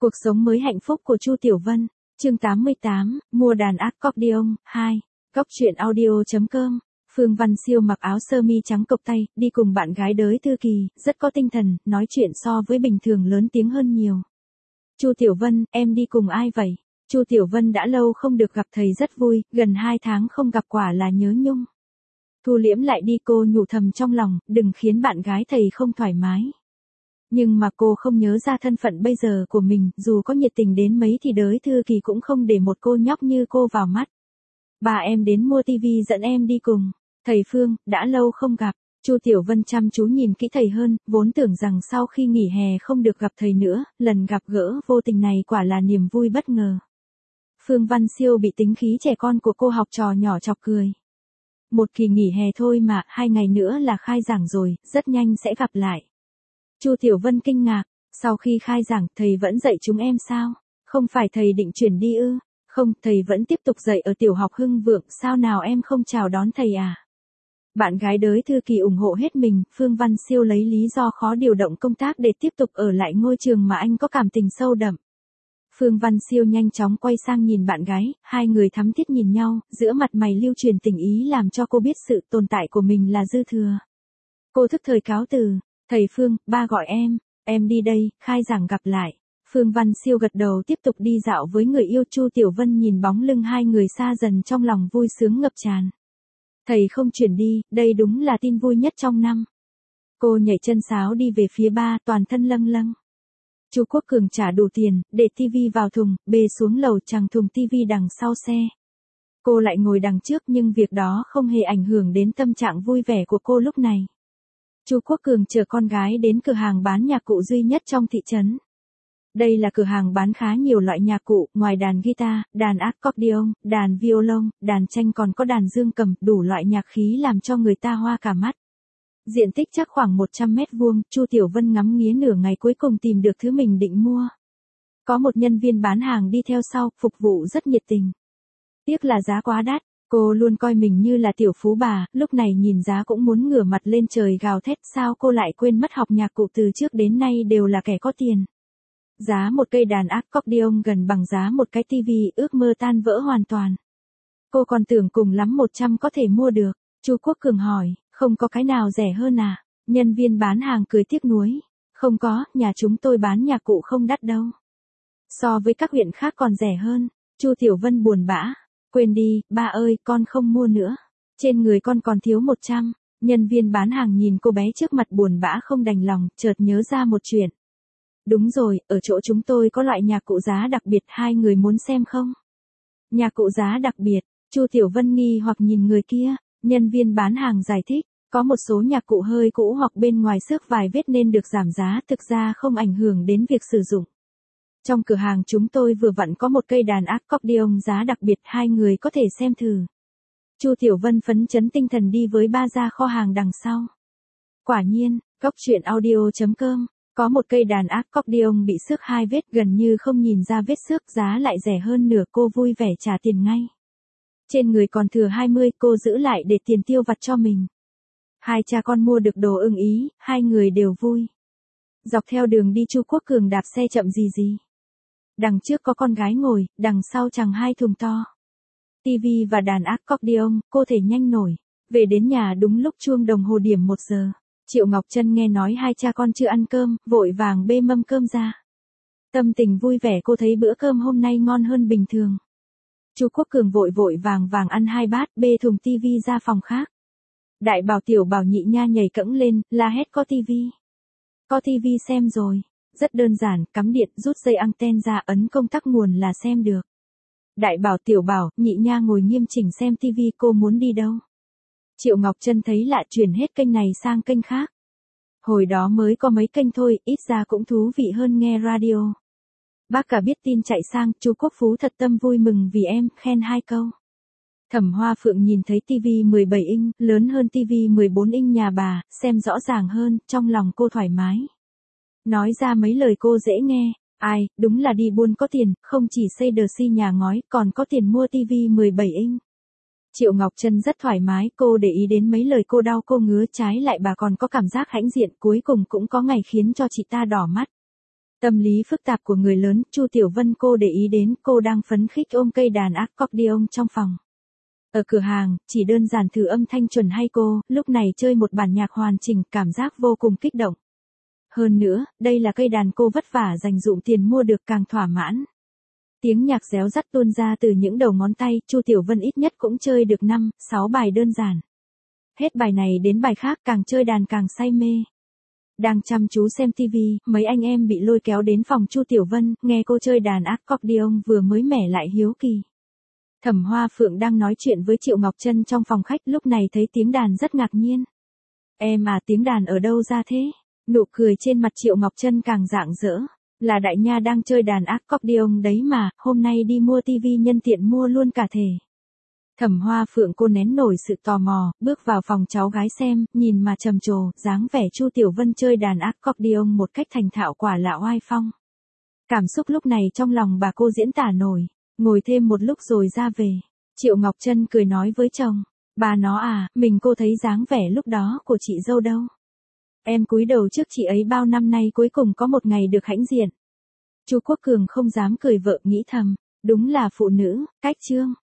Cuộc sống mới hạnh phúc của Chu Tiểu Vân, chương 88, mua đàn accordion, 2, góc truyện audio.com. Phương Văn Siêu mặc áo sơ mi trắng cộc tay, đi cùng bạn gái đới Thư Kỳ, rất có tinh thần, nói chuyện so với bình thường lớn tiếng hơn nhiều. Chu Tiểu Vân, em đi cùng ai vậy? Chu Tiểu Vân đã lâu không được gặp thầy rất vui, gần 2 tháng không gặp quả là nhớ nhung. Thu liễm lại đi, cô nhủ thầm trong lòng, đừng khiến bạn gái thầy không thoải mái. Nhưng mà cô không nhớ ra thân phận bây giờ của mình, dù có nhiệt tình đến mấy thì đới Thư Kỳ cũng không để một cô nhóc như cô vào mắt. Bà em đến mua tivi dẫn em đi cùng. Thầy Phương, đã lâu không gặp. Chu Tiểu Vân chăm chú nhìn kỹ thầy hơn, vốn tưởng rằng sau khi nghỉ hè không được gặp thầy nữa, lần gặp gỡ vô tình này quả là niềm vui bất ngờ. Phương Văn Siêu bị tính khí trẻ con của cô học trò nhỏ chọc cười. Một kỳ nghỉ hè thôi mà, 2 ngày nữa là khai giảng rồi, rất nhanh sẽ gặp lại. Chu Tiểu Vân kinh ngạc, sau khi khai giảng, thầy vẫn dạy chúng em sao? Không phải thầy định chuyển đi ư? Không, thầy vẫn tiếp tục dạy ở tiểu học Hưng Vượng, sao nào em không chào đón thầy à? Bạn gái đới Thư Kỳ ủng hộ hết mình, Phương Văn Siêu lấy lý do khó điều động công tác để tiếp tục ở lại ngôi trường mà anh có cảm tình sâu đậm. Phương Văn Siêu nhanh chóng quay sang nhìn bạn gái, hai người thắm thiết nhìn nhau, giữa mặt mày lưu truyền tình ý làm cho cô biết sự tồn tại của mình là dư thừa. Cô thức thời cáo từ, thầy Phương, ba gọi em đi đây, khai giảng gặp lại. Phương Văn Siêu gật đầu tiếp tục đi dạo với người yêu. Chu Tiểu Vân nhìn bóng lưng hai người xa dần trong lòng vui sướng ngập tràn. Thầy không chuyển đi, đây đúng là tin vui nhất trong năm. Cô nhảy chân sáo đi về phía ba, toàn thân lâng lâng. Chu Quốc Cường trả đủ tiền, để tivi vào thùng, bê xuống lầu chằng thùng tivi đằng sau xe. Cô lại ngồi đằng trước nhưng việc đó không hề ảnh hưởng đến tâm trạng vui vẻ của cô lúc này. Chu Quốc Cường chở con gái đến cửa hàng bán nhạc cụ duy nhất trong thị trấn. Đây là cửa hàng bán khá nhiều loại nhạc cụ, ngoài đàn guitar, đàn accordion, đàn violon, đàn tranh còn có đàn dương cầm, đủ loại nhạc khí làm cho người ta hoa cả mắt. Diện tích chắc khoảng 100 mét vuông, Chu Tiểu Vân ngắm nghía nửa ngày cuối cùng tìm được thứ mình định mua. Có một nhân viên bán hàng đi theo sau, phục vụ rất nhiệt tình. Tiếc là giá quá đắt, cô luôn coi mình như là tiểu phú bà, lúc này nhìn giá cũng muốn ngửa mặt lên trời gào thét, sao cô lại quên mất học nhạc cụ từ trước đến nay đều là kẻ có tiền. Giá một cây đàn accordion gần bằng giá một cái tivi, ước mơ tan vỡ hoàn toàn. Cô còn tưởng cùng lắm 100 có thể mua được. Chu Quốc Cường hỏi, không có cái nào rẻ hơn à? Nhân viên bán hàng cười tiếc nuối. Không có, nhà chúng tôi bán nhạc cụ không đắt đâu. So với các huyện khác còn rẻ hơn. Chu Tiểu Vân buồn bã. Quên đi, ba ơi, con không mua nữa. Trên người con còn thiếu 100. Nhân viên bán hàng nhìn cô bé trước mặt buồn bã không đành lòng, chợt nhớ ra một chuyện. Đúng rồi, ở chỗ chúng tôi có loại nhạc cụ giá đặc biệt, hai người muốn xem không? Nhạc cụ giá đặc biệt, Chu Tiểu Vân nghi hoặc nhìn người kia, nhân viên bán hàng giải thích, có một số nhạc cụ hơi cũ hoặc bên ngoài xước vài vết nên được giảm giá, thực ra không ảnh hưởng đến việc sử dụng. Trong cửa hàng chúng tôi vừa vặn có một cây đàn accordion giá đặc biệt, hai người có thể xem thử. Chu Tiểu Vân phấn chấn tinh thần đi với ba ra kho hàng đằng sau. Quả nhiên, góc truyện audio.com. Có một cây đàn accordion bị xước 2 vết, gần như không nhìn ra vết xước, giá lại rẻ hơn nửa, cô vui vẻ trả tiền ngay. Trên người còn thừa 20, cô giữ lại để tiền tiêu vặt cho mình. Hai cha con mua được đồ ưng ý, hai người đều vui. Dọc theo đường đi Chu Quốc Cường đạp xe chậm gì. Đằng trước có con gái ngồi, đằng sau chằng 2 thùng to. Tivi và đàn accordion, cô thể nhanh nổi. Về đến nhà đúng lúc chuông đồng hồ điểm 1 giờ. Triệu Ngọc Trân nghe nói hai cha con chưa ăn cơm, vội vàng bê mâm cơm ra. Tâm tình vui vẻ, cô thấy bữa cơm hôm nay ngon hơn bình thường. Chu Quốc Cường vội vàng ăn 2 bát, bê thùng tivi ra phòng khác. Đại Bảo Tiểu Bảo Nhị Nha nhảy cẫng lên, la hét có tivi. Có tivi xem rồi. Rất đơn giản, cắm điện, rút dây anten ra, ấn công tắc nguồn là xem được. Đại Bảo Tiểu Bảo, Nhị Nha ngồi nghiêm chỉnh xem tivi, cô muốn đi đâu? Triệu Ngọc Trân thấy lạ chuyển hết kênh này sang kênh khác. Hồi đó mới có mấy kênh thôi, ít ra cũng thú vị hơn nghe radio. Bác cả biết tin chạy sang, chú Quốc Phú thật tâm vui mừng vì em, khen 2 câu. Thẩm Hoa Phượng nhìn thấy tivi 17 inch, lớn hơn tivi 14 inch nhà bà, xem rõ ràng hơn, trong lòng cô thoải mái. Nói ra mấy lời cô dễ nghe, ai, đúng là đi buôn có tiền, không chỉ xây đờ si nhà ngói, còn có tiền mua tivi 17 inch. Triệu Ngọc Trân rất thoải mái, cô để ý đến mấy lời cô đau cô ngứa, trái lại bà còn có cảm giác hãnh diện, cuối cùng cũng có ngày khiến cho chị ta đỏ mắt. Tâm lý phức tạp của người lớn, Chu Tiểu Vân cô để ý đến, cô đang phấn khích ôm cây đàn accordion trong phòng. Ở cửa hàng, chỉ đơn giản thử âm thanh chuẩn hay cô, lúc này chơi một bản nhạc hoàn chỉnh, cảm giác vô cùng kích động. Hơn nữa, đây là cây đàn cô vất vả dành dụm tiền mua được, càng thỏa mãn. Tiếng nhạc réo rắt tuôn ra từ những đầu ngón tay, Chu Tiểu Vân ít nhất cũng chơi được 5, 6 bài đơn giản. Hết bài này đến bài khác, càng chơi đàn càng say mê. Đang chăm chú xem TV, mấy anh em bị lôi kéo đến phòng Chu Tiểu Vân, nghe cô chơi đàn accordion vừa mới mẻ lại hiếu kỳ. Thẩm Hoa Phượng đang nói chuyện với Triệu Ngọc Trân trong phòng khách, lúc này thấy tiếng đàn rất ngạc nhiên. Em à, tiếng đàn ở đâu ra thế? Nụ cười trên mặt Triệu Ngọc Trân càng rạng rỡ. Là đại nha đang chơi đàn accordion đấy mà, hôm nay đi mua TV nhân tiện mua luôn cả thể. Thẩm Hoa Phượng cô nén nổi sự tò mò, bước vào phòng cháu gái xem, nhìn mà trầm trồ, dáng vẻ Chu Tiểu Vân chơi đàn accordion một cách thành thạo quả là oai phong. Cảm xúc lúc này trong lòng bà cô diễn tả nổi, ngồi thêm một lúc rồi ra về. Triệu Ngọc Trân cười nói với chồng, bà nó à, mình cô thấy dáng vẻ lúc đó của chị dâu đâu. Em cúi đầu trước chị ấy bao năm nay cuối cùng có một ngày được hãnh diện. Chu Quốc Cường không dám cười vợ nghĩ thầm, đúng là phụ nữ, cách trương.